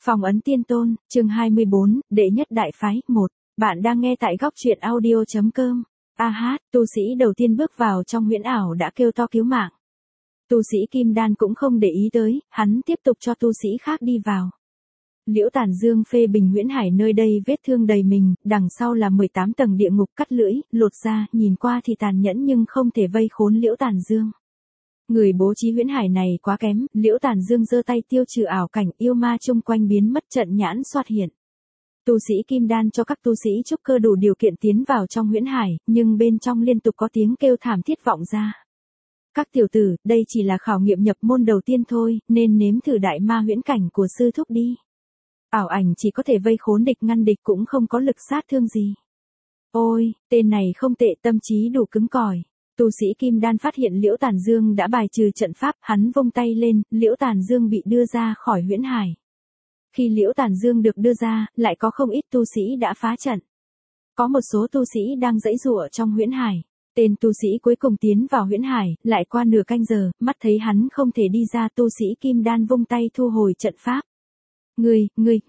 Phong ấn tiên tôn, chương 24, đệ nhất đại phái, 1. Bạn đang nghe tại góc truyện audio.com. Tu sĩ đầu tiên bước vào trong huyễn ảo đã kêu to cứu mạng. Tu sĩ Kim Đan cũng không để ý tới, hắn tiếp tục cho tu sĩ khác đi vào. Liễu Tản Dương phê bình huyễn hải nơi đây vết thương đầy mình, đằng sau là 18 tầng địa ngục cắt lưỡi, lột ra, nhìn qua thì tàn nhẫn nhưng không thể vây khốn Liễu Tản Dương. Người bố trí huyễn hải này quá kém, Liễu Tản Dương giơ tay tiêu trừ ảo cảnh, yêu ma chung quanh biến mất, trận nhãn xoát hiện. Tu sĩ Kim Đan cho các tu sĩ trúc cơ đủ điều kiện tiến vào trong huyễn hải, nhưng bên trong liên tục có tiếng kêu thảm thiết vọng ra. Các tiểu tử, đây chỉ là khảo nghiệm nhập môn đầu tiên thôi, nên nếm thử đại ma huyễn cảnh của sư thúc đi. Ảo ảnh chỉ có thể vây khốn địch, ngăn địch cũng không có lực sát thương gì. Ôi, tên này không tệ, tâm trí đủ cứng cỏi. Tu sĩ Kim Đan phát hiện Liễu Tản Dương đã bài trừ trận pháp, hắn vung tay lên, Liễu Tản Dương bị đưa ra khỏi huyễn hải. Khi Liễu Tản Dương được đưa ra, lại có không ít tu sĩ đã phá trận. Có một số tu sĩ đang giãy giụa trong huyễn hải. Tên tu sĩ cuối cùng tiến vào huyễn hải, lại qua nửa canh giờ, mắt thấy hắn không thể đi ra, tu sĩ Kim Đan vung tay thu hồi trận pháp. Ngươi,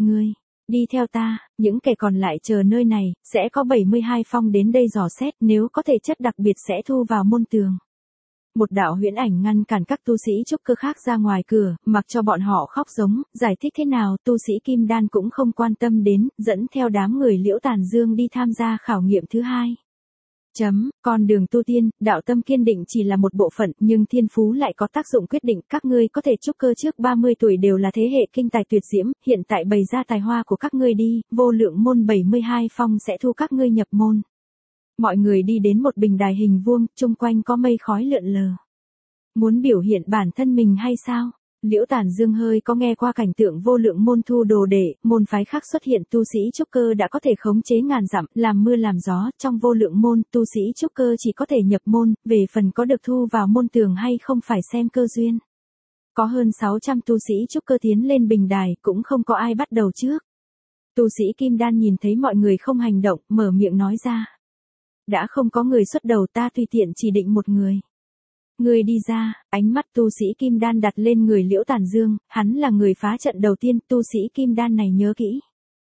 đi theo ta, những kẻ còn lại chờ nơi này, sẽ có 72 phong đến đây dò xét, nếu có thể chất đặc biệt sẽ thu vào môn tường. Một đạo huyễn ảnh ngăn cản các tu sĩ trúc cơ khác ra ngoài cửa, mặc cho bọn họ khóc giống, giải thích thế nào tu sĩ Kim Đan cũng không quan tâm đến, dẫn theo đám người Liễu Tản Dương đi tham gia khảo nghiệm thứ hai. Con đường tu tiên, đạo tâm kiên định chỉ là một bộ phận, nhưng thiên phú lại có tác dụng quyết định. Các ngươi có thể trúc cơ trước 30 tuổi đều là thế hệ kinh tài tuyệt diễm, hiện tại bày ra tài hoa của các ngươi đi, vô lượng môn 72 phong sẽ thu các ngươi nhập môn. Mọi người đi đến một bình đài hình vuông, chung quanh có mây khói lượn lờ. Muốn biểu hiện bản thân mình hay sao? Liễu Tản Dương hơi có nghe qua cảnh tượng vô lượng môn thu đồ đệ, môn phái khác xuất hiện, tu sĩ trúc cơ đã có thể khống chế ngàn dặm, làm mưa làm gió, trong vô lượng môn, tu sĩ trúc cơ chỉ có thể nhập môn, về phần có được thu vào môn tường hay không phải xem cơ duyên. Có hơn 600 tu sĩ trúc cơ tiến lên bình đài, cũng không có ai bắt đầu trước. Tu sĩ Kim Đan nhìn thấy mọi người không hành động, mở miệng nói ra. Đã không có người xuất đầu, ta tùy tiện chỉ định một người. Người đi ra, ánh mắt tu sĩ Kim Đan đặt lên người Liễu Tản Dương, hắn là người phá trận đầu tiên, tu sĩ Kim Đan này nhớ kỹ.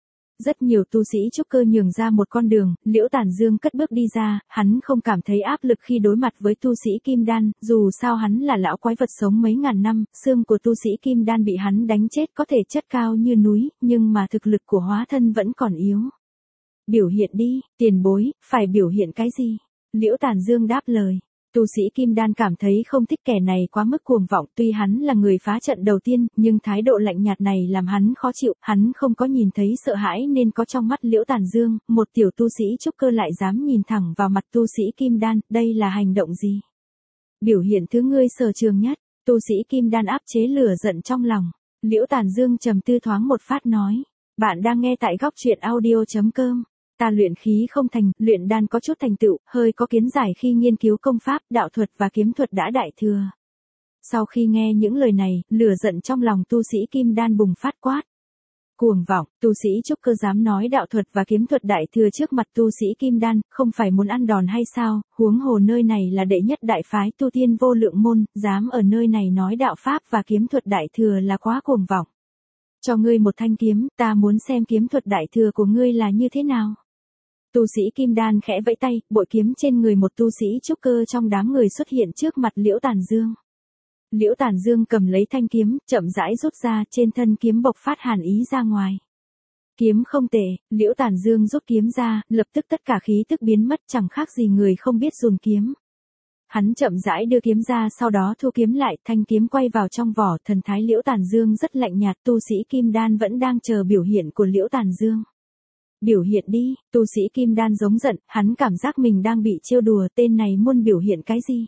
Rất nhiều tu sĩ trúc cơ nhường ra một con đường, Liễu Tản Dương cất bước đi ra, hắn không cảm thấy áp lực khi đối mặt với tu sĩ Kim Đan, dù sao hắn là lão quái vật sống mấy ngàn năm, xương của tu sĩ Kim Đan bị hắn đánh chết có thể chất cao như núi, nhưng mà thực lực của hóa thân vẫn còn yếu. Biểu hiện đi, tiền bối, phải biểu hiện cái gì? Liễu Tản Dương đáp lời. Tu sĩ Kim Đan cảm thấy không thích kẻ này quá mức cuồng vọng, tuy hắn là người phá trận đầu tiên, nhưng thái độ lạnh nhạt này làm hắn khó chịu, hắn không có nhìn thấy sợ hãi nên có trong mắt Liễu Tản Dương, một tiểu tu sĩ trúc cơ lại dám nhìn thẳng vào mặt tu sĩ Kim Đan, đây là hành động gì? Biểu hiện thứ ngươi sở trường nhất, tu sĩ Kim Đan áp chế lửa giận trong lòng. Liễu Tản Dương trầm tư thoáng một phát nói, bạn đang nghe tại góc truyện audio.com. Ta luyện khí không thành, luyện đan có chút thành tựu, hơi có kiến giải khi nghiên cứu công pháp, đạo thuật và kiếm thuật đã đại thừa. Sau khi nghe những lời này, lửa giận trong lòng tu sĩ Kim Đan bùng phát quát. Cuồng vọng, tu sĩ trúc cơ dám nói đạo thuật và kiếm thuật đại thừa trước mặt tu sĩ Kim Đan, không phải muốn ăn đòn hay sao, huống hồ nơi này là đệ nhất đại phái tu tiên vô lượng môn, dám ở nơi này nói đạo pháp và kiếm thuật đại thừa là quá cuồng vọng. Cho ngươi một thanh kiếm, ta muốn xem kiếm thuật đại thừa của ngươi là như thế nào. Tu sĩ Kim Đan khẽ vẫy tay, bội kiếm trên người một tu sĩ trúc cơ trong đám người xuất hiện trước mặt Liễu Tản Dương. Liễu Tản Dương cầm lấy thanh kiếm, chậm rãi rút ra, trên thân kiếm bộc phát hàn ý ra ngoài. Kiếm không tệ, Liễu Tản Dương rút kiếm ra, lập tức tất cả khí tức biến mất, chẳng khác gì người không biết dùng kiếm. Hắn chậm rãi đưa kiếm ra, sau đó thu kiếm lại, thanh kiếm quay vào trong vỏ, thần thái Liễu Tản Dương rất lạnh nhạt, tu sĩ Kim Đan vẫn đang chờ biểu hiện của Liễu Tản Dương. Biểu hiện đi, tu sĩ Kim Đan giống giận, hắn cảm giác mình đang bị trêu đùa, tên này muốn biểu hiện cái gì?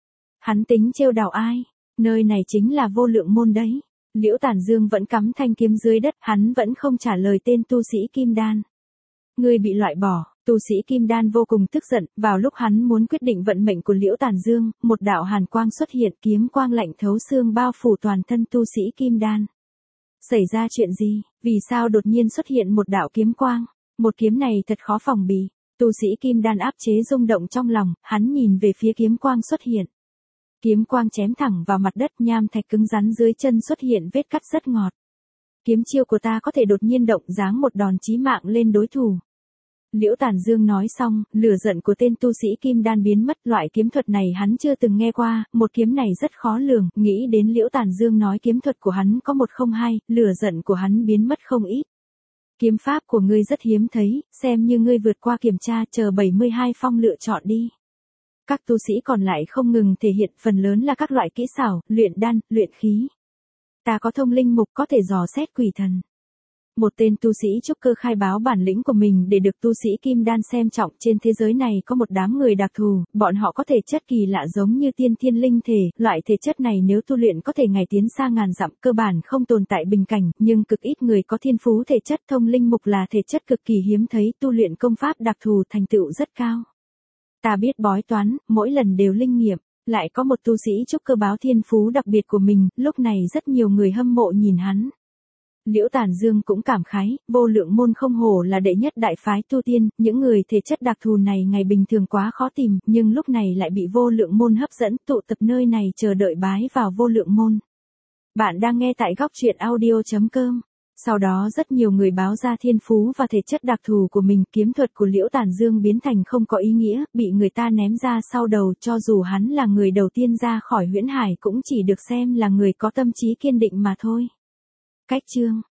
Hắn tính trêu đảo ai? Nơi này chính là vô lượng môn đấy. Liễu Tản Dương vẫn cắm thanh kiếm dưới đất, hắn vẫn không trả lời tên tu sĩ Kim Đan. Người bị loại bỏ, tu sĩ Kim Đan vô cùng tức giận, vào lúc hắn muốn quyết định vận mệnh của Liễu Tản Dương, một đạo hàn quang xuất hiện, kiếm quang lạnh thấu xương bao phủ toàn thân tu sĩ Kim Đan. Xảy ra chuyện gì? Vì sao đột nhiên xuất hiện một đạo kiếm quang? Một kiếm này thật khó phòng bị. Tu sĩ Kim Đan áp chế rung động trong lòng, hắn nhìn về phía kiếm quang xuất hiện. Kiếm quang chém thẳng vào mặt đất, nham thạch cứng rắn dưới chân xuất hiện vết cắt rất ngọt. Kiếm chiêu của ta có thể đột nhiên động giáng một đòn chí mạng lên đối thủ. Liễu Tản Dương nói xong, lửa giận của tên tu sĩ kim đan biến mất, loại kiếm thuật này hắn chưa từng nghe qua, một kiếm này rất khó lường, nghĩ đến Liễu Tản Dương nói kiếm thuật của hắn có 102, lửa giận của hắn biến mất không ít. Kiếm pháp của ngươi rất hiếm thấy, xem như ngươi vượt qua kiểm tra, chờ 72 phong lựa chọn đi. Các tu sĩ còn lại không ngừng thể hiện, phần lớn là các loại kỹ xảo, luyện đan, luyện khí. Ta có thông linh mục có thể dò xét quỷ thần. Một tên tu sĩ trúc cơ khai báo bản lĩnh của mình để được tu sĩ kim đan xem trọng. Trên thế giới này có một đám người đặc thù, bọn họ có thể chất kỳ lạ giống như tiên thiên linh thể, loại thể chất này nếu tu luyện có thể ngày tiến xa ngàn dặm, cơ bản không tồn tại bình cảnh, nhưng cực ít người có thiên phú thể chất. Thông linh mục là thể chất cực kỳ hiếm thấy, tu luyện công pháp đặc thù thành tựu rất cao. Ta biết bói toán, mỗi lần đều linh nghiệm. Lại có một tu sĩ trúc cơ báo thiên phú đặc biệt của mình, lúc này rất nhiều người hâm mộ nhìn hắn. Liễu Tản Dương cũng cảm khái, Vô Lượng Môn không hổ là đệ nhất đại phái tu tiên, những người thể chất đặc thù này ngày bình thường quá khó tìm, nhưng lúc này lại bị Vô Lượng Môn hấp dẫn, tụ tập nơi này chờ đợi bái vào Vô Lượng Môn. Bạn đang nghe tại góc truyện audio.com. Sau đó rất nhiều người báo ra thiên phú và thể chất đặc thù của mình, kiếm thuật của Liễu Tản Dương biến thành không có ý nghĩa, bị người ta ném ra sau đầu, cho dù hắn là người đầu tiên ra khỏi huyễn hải cũng chỉ được xem là người có tâm trí kiên định mà thôi. Cách chương